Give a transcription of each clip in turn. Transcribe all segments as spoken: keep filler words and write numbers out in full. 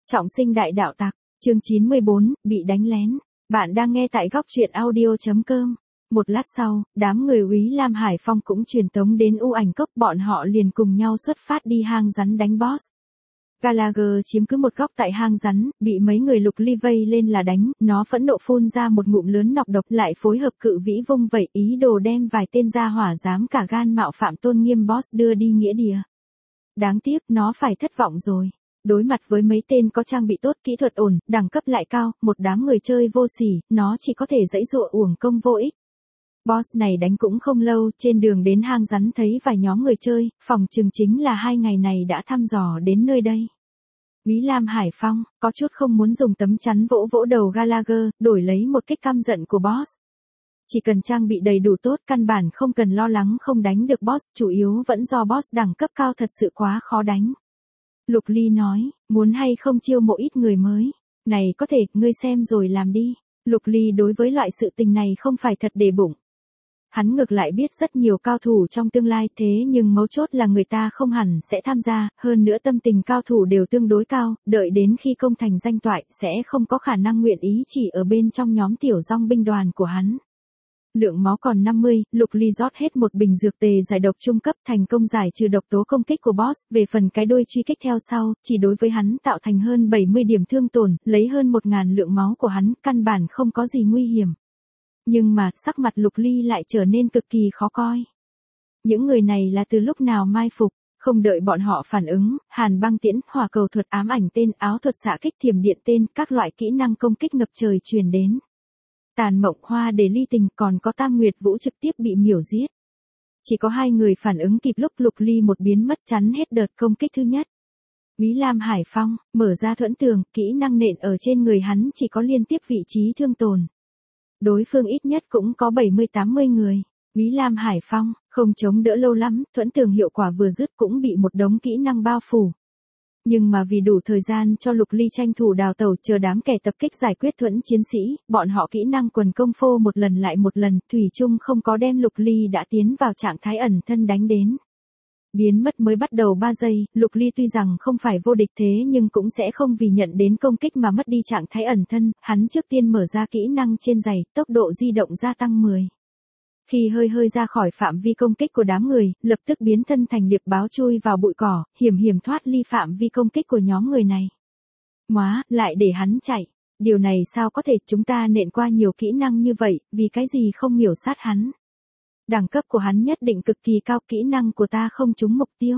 Trọng sinh đại đạo tặc, chương chín mươi bốn, bị đánh lén. Bạn đang nghe tại góc truyện audio chấm com. Một lát sau, đám người Úy Lam Hải Phong cũng truyền tống đến U Ảnh Cốc, bọn họ liền cùng nhau xuất phát đi hang rắn đánh boss. Gallagher chiếm cứ một góc tại hang rắn, bị mấy người Lục Ly vây lên là đánh, nó phẫn nộ phun ra một ngụm lớn nọc độc, lại phối hợp cự vĩ vung vẩy ý đồ đem vài tên gia hỏa dám cả gan mạo phạm tôn nghiêm boss đưa đi nghĩa địa. Đáng tiếc, nó phải thất vọng rồi. Đối mặt với mấy tên có trang bị tốt, kỹ thuật ổn, đẳng cấp lại cao, một đám người chơi vô sỉ, nó chỉ có thể giãy giụa uổng công vô ích. Boss này đánh cũng không lâu, trên đường đến hang rắn thấy vài nhóm người chơi, phòng chừng chính là hai ngày này đã thăm dò đến nơi đây. Úy Lam Hải Phong, có chút không muốn dùng tấm chắn vỗ vỗ đầu Gallagher, đổi lấy một kích căm giận của boss. Chỉ cần trang bị đầy đủ tốt, căn bản không cần lo lắng không đánh được boss, chủ yếu vẫn do boss đẳng cấp cao thật sự quá khó đánh. Lục Ly nói, muốn hay không chiêu mộ ít người mới. Này có thể, ngươi xem rồi làm đi. Lục Ly đối với loại sự tình này không phải thật để bụng. Hắn ngược lại biết rất nhiều cao thủ trong tương lai, thế nhưng mấu chốt là người ta không hẳn sẽ tham gia, hơn nữa tâm tình cao thủ đều tương đối cao, đợi đến khi công thành danh toại sẽ không có khả năng nguyện ý chỉ ở bên trong nhóm tiểu dong binh đoàn của hắn. Lượng máu còn năm mươi, Lục Ly rót hết một bình dược tề giải độc trung cấp, thành công giải trừ độc tố công kích của boss, về phần cái đuôi truy kích theo sau, chỉ đối với hắn tạo thành hơn bảy mươi điểm thương tổn, lấy hơn một ngàn lượng máu của hắn, căn bản không có gì nguy hiểm. Nhưng mà, sắc mặt Lục Ly lại trở nên cực kỳ khó coi. Những người này là từ lúc nào mai phục, không đợi bọn họ phản ứng, hàn băng tiễn, hỏa cầu thuật, ám ảnh tên, áo thuật xạ kích, thiểm điện tên, các loại kỹ năng công kích ngập trời truyền đến. Tàn mộng hoa để ly tình, còn có Tam Nguyệt Vũ trực tiếp bị miểu giết. Chỉ có hai người phản ứng kịp lúc Lục Ly một biến mất chắn hết đợt công kích thứ nhất. Úy Lam Hải Phong, mở ra thuẫn tường, kỹ năng nện ở trên người hắn chỉ có liên tiếp vị trí thương tổn. Đối phương ít nhất cũng có bảy mươi tám mươi người. Úy Lam Hải Phong, không chống đỡ lâu lắm, thuẫn tường hiệu quả vừa dứt cũng bị một đống kỹ năng bao phủ. Nhưng mà vì đủ thời gian cho Lục Ly tranh thủ đào tẩu, chờ đám kẻ tập kích giải quyết thuẫn chiến sĩ, bọn họ kỹ năng quần công phô một lần lại một lần, thủy chung không có đem Lục Ly đã tiến vào trạng thái ẩn thân đánh đến. Biến mất mới bắt đầu ba giây, Lục Ly tuy rằng không phải vô địch thế nhưng cũng sẽ không vì nhận đến công kích mà mất đi trạng thái ẩn thân, hắn trước tiên mở ra kỹ năng trên giày, tốc độ di động gia tăng mười. Khi hơi hơi ra khỏi phạm vi công kích của đám người, lập tức biến thân thành liệp báo chui vào bụi cỏ, hiểm hiểm thoát ly phạm vi công kích của nhóm người này. Móa, lại để hắn chạy. Điều này sao có thể, chúng ta nện qua nhiều kỹ năng như vậy, vì cái gì không miểu sát hắn. Đẳng cấp của hắn nhất định cực kỳ cao, kỹ năng của ta không trúng mục tiêu.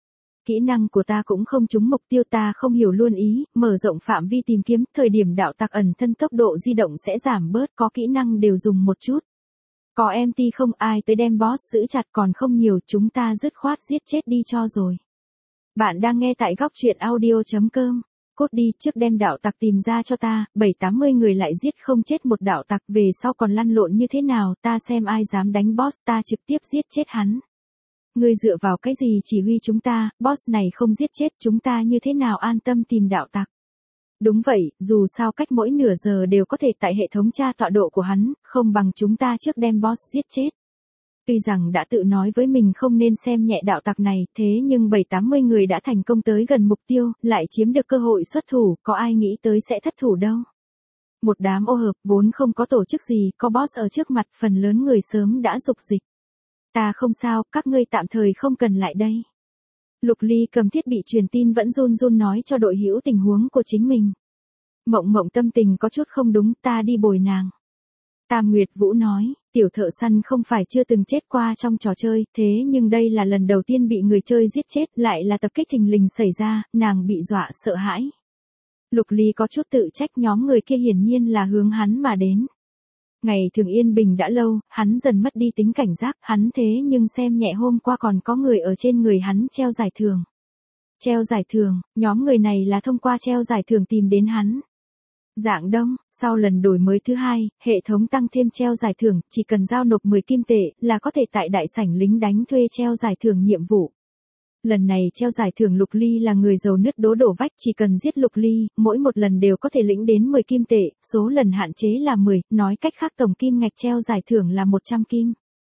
Kỹ năng của ta cũng không trúng mục tiêu, ta không hiểu luôn ý, mở rộng phạm vi tìm kiếm, thời điểm đạo tặc ẩn thân tốc độ di động sẽ giảm bớt, có kỹ năng đều dùng một chút. Có em tê không, ai tới đem boss giữ chặt, còn không nhiều, chúng ta dứt khoát giết chết đi cho rồi. Bạn đang nghe tại góc truyện audio chấm com. Cốt đi, trước đem đạo tặc tìm ra cho ta, bảy tám mươi người lại giết không chết một đạo tặc, về sau còn lăn lộn như thế nào, ta xem ai dám đánh boss, ta trực tiếp giết chết hắn. Ngươi dựa vào cái gì chỉ huy chúng ta, boss này không giết chết chúng ta như thế nào an tâm tìm đạo tặc. Đúng vậy, dù sao cách mỗi nửa giờ đều có thể tại hệ thống tra tọa độ của hắn, không bằng chúng ta trước đem boss giết chết. Tuy rằng đã tự nói với mình không nên xem nhẹ đạo tặc này, thế nhưng bảy tám mươi người đã thành công tới gần mục tiêu, lại chiếm được cơ hội xuất thủ, có ai nghĩ tới sẽ thất thủ đâu. Một đám ô hợp, vốn không có tổ chức gì, có boss ở trước mặt, phần lớn người sớm đã dục dịch. Ta không sao, các ngươi tạm thời không cần lại đây. Lục Ly cầm thiết bị truyền tin vẫn run run nói cho đội hữu tình huống của chính mình. Mộng Mộng tâm tình có chút không đúng, ta đi bồi nàng. Tam Nguyệt Vũ nói, tiểu thợ săn không phải chưa từng chết qua trong trò chơi, thế nhưng đây là lần đầu tiên bị người chơi giết chết, lại là tập kích thình lình xảy ra, nàng bị dọa sợ hãi. Lục Ly có chút tự trách, nhóm người kia hiển nhiên là hướng hắn mà đến. Ngày thường yên bình đã lâu, hắn dần mất đi tính cảnh giác, hắn thế nhưng xem nhẹ hôm qua còn có người ở trên người hắn treo giải thưởng. Treo giải thưởng, nhóm người này là thông qua treo giải thưởng tìm đến hắn. Dạng đông, sau lần đổi mới thứ hai, hệ thống tăng thêm treo giải thưởng, chỉ cần giao nộp mười kim tệ, là có thể tại đại sảnh lính đánh thuê treo giải thưởng nhiệm vụ. Lần này treo giải thưởng Lục Ly là người giàu nứt đố đổ vách, chỉ cần giết Lục Ly, mỗi một lần đều có thể lĩnh đến mười kim tệ, số lần hạn chế là mười, nói cách khác tổng kim ngạch treo giải thưởng là một trăm kim.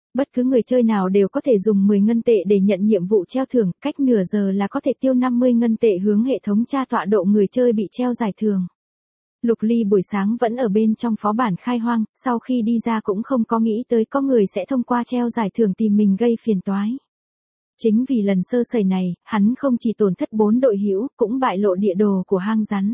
Bất cứ người chơi nào đều có thể dùng mười ngân tệ để nhận nhiệm vụ treo thưởng, cách nửa giờ là có thể tiêu năm mươi ngân tệ hướng hệ thống tra tọa độ người chơi bị treo giải thưởng. Lục Ly buổi sáng vẫn ở bên trong phó bản khai hoang, sau khi đi ra cũng không có nghĩ tới có người sẽ thông qua treo giải thưởng tìm mình gây phiền toái. Chính vì lần sơ sẩy này, hắn không chỉ tổn thất bốn đội hữu, cũng bại lộ địa đồ của hang rắn.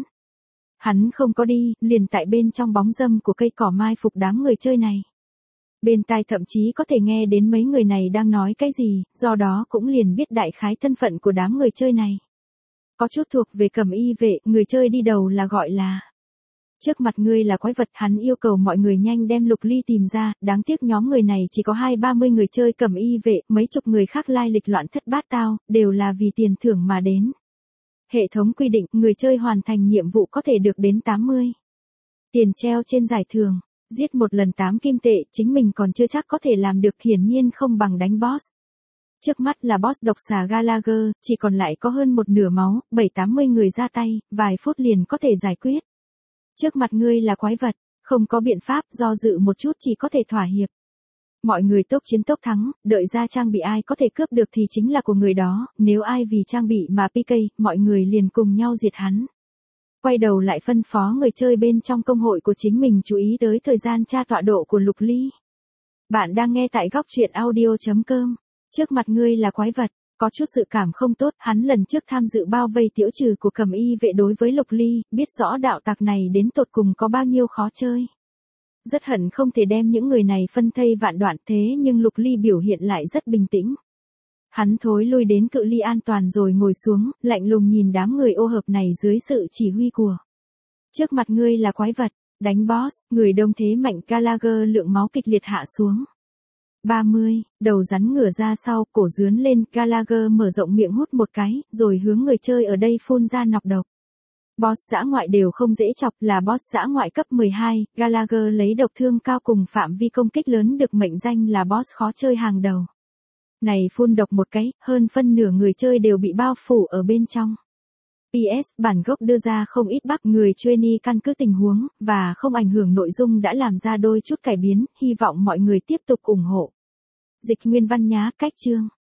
Hắn không có đi, liền tại bên trong bóng râm của cây cỏ mai phục đám người chơi này. Bên tai thậm chí có thể nghe đến mấy người này đang nói cái gì, do đó cũng liền biết đại khái thân phận của đám người chơi này. Có chút thuộc về cầm y vệ, người chơi đi đầu là gọi là trước mặt ngươi là quái vật, hắn yêu cầu mọi người nhanh đem Lục Ly tìm ra, đáng tiếc nhóm người này chỉ có hai ba mươi người chơi cầm y vệ, mấy chục người khác lai lịch loạn thất bát tao, đều là vì tiền thưởng mà đến. Hệ thống quy định, người chơi hoàn thành nhiệm vụ có thể được đến tám mươi tiền treo trên giải thưởng, giết một lần tám kim tệ, chính mình còn chưa chắc có thể làm được, hiển nhiên không bằng đánh boss. Trước mắt là boss độc xà Gallagher, chỉ còn lại có hơn một nửa máu, bảy tám mươi người ra tay, vài phút liền có thể giải quyết. Trước mặt ngươi là quái vật, không có biện pháp, do dự một chút chỉ có thể thỏa hiệp. Mọi người tốc chiến tốc thắng, đợi ra trang bị ai có thể cướp được thì chính là của người đó, nếu ai vì trang bị mà pê ca, mọi người liền cùng nhau diệt hắn. Quay đầu lại phân phó người chơi bên trong công hội của chính mình chú ý tới thời gian tra tọa độ của Lục Ly. Bạn đang nghe tại góc truyện audio chấm com. Trước mặt ngươi là quái vật, có chút dự cảm không tốt, hắn lần trước tham dự bao vây tiểu trừ của cầm y vệ đối với Lục Ly, biết rõ đạo tặc này đến tột cùng có bao nhiêu khó chơi. Rất hận không thể đem những người này phân thây vạn đoạn, thế nhưng Lục Ly biểu hiện lại rất bình tĩnh. Hắn thối lui đến cự ly an toàn rồi ngồi xuống, lạnh lùng nhìn đám người ô hợp này dưới sự chỉ huy của. Trước mặt ngươi là quái vật, đánh boss, người đông thế mạnh Gallagher lượng máu kịch liệt hạ xuống. ba mươi, đầu rắn ngửa ra sau, cổ dướn lên, Gallagher mở rộng miệng hút một cái, rồi hướng người chơi ở đây phun ra nọc độc. Boss dã ngoại đều không dễ chọc, là boss dã ngoại cấp mười hai, Gallagher lấy độc thương cao cùng phạm vi công kích lớn được mệnh danh là boss khó chơi hàng đầu. Này phun độc một cái, hơn phân nửa người chơi đều bị bao phủ ở bên trong. pê ét, bản gốc đưa ra không ít bug, người trainee căn cứ tình huống, và không ảnh hưởng nội dung đã làm ra đôi chút cải biến, hy vọng mọi người tiếp tục ủng hộ. Dịch nguyên văn nhá, cách chương.